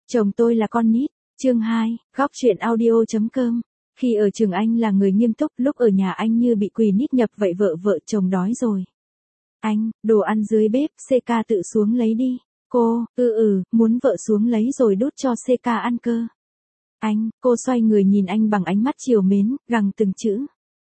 Chồng tôi là con nít. Chương 2, góc truyện audio.com. Khi ở trường anh là người nghiêm túc, lúc ở nhà anh như bị quỳ nít nhập vậy. Vợ chồng đói rồi. Anh, đồ ăn dưới bếp, CK tự xuống lấy đi. Cô, muốn vợ xuống lấy rồi đút cho CK ăn cơ. Anh, cô xoay người nhìn anh bằng ánh mắt trìu mến, gằn từng chữ.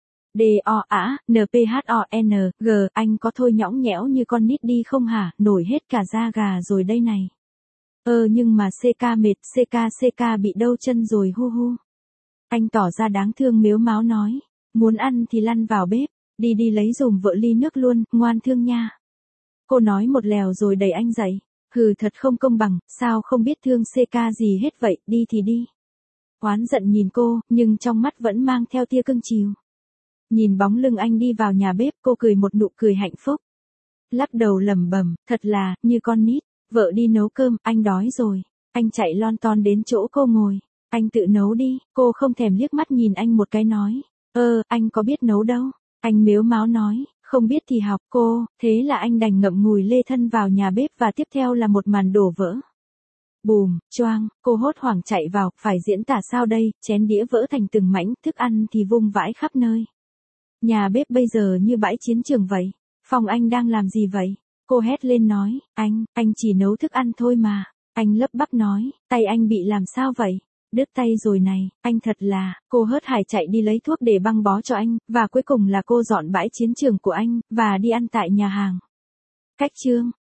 DOANPHONG, anh có thôi nhõng nhẽo như con nít đi không hả, nổi hết cả da gà rồi đây này. Nhưng mà CK mệt, CK bị đau chân rồi hu hu. Anh tỏ ra đáng thương mếu máo nói, muốn ăn thì lăn vào bếp, đi lấy dùm vợ ly nước luôn, ngoan thương nha. Cô nói một lèo rồi đẩy anh dậy, hừ thật không công bằng, sao không biết thương CK gì hết vậy, đi thì đi. Oán giận nhìn cô, nhưng trong mắt vẫn mang theo tia cưng chiều. Nhìn bóng lưng anh đi vào nhà bếp, cô cười một nụ cười hạnh phúc. Lắc đầu lẩm bẩm, thật là, như con nít. Vợ đi nấu cơm, anh đói rồi. Anh chạy lon ton đến chỗ cô ngồi. Anh tự nấu đi, cô không thèm liếc mắt nhìn anh một cái nói. Anh có biết nấu đâu. Anh mếu máo nói, không biết thì học cô, thế là anh đành ngậm ngùi lê thân vào nhà bếp và tiếp theo là một màn đổ vỡ. Bùm, choang, cô hốt hoảng chạy vào, phải diễn tả sao đây, chén đĩa vỡ thành từng mảnh, thức ăn thì vung vãi khắp nơi. Nhà bếp bây giờ như bãi chiến trường vậy. Phòng anh đang làm gì vậy? Cô hét lên nói, anh chỉ nấu thức ăn thôi mà. Anh lắp bắp nói, tay anh bị làm sao vậy? Đứt tay rồi này, anh thật là, cô hớt hải chạy đi lấy thuốc để băng bó cho anh, và cuối cùng là cô dọn bãi chiến trường của anh, và đi ăn tại nhà hàng. Cách chương.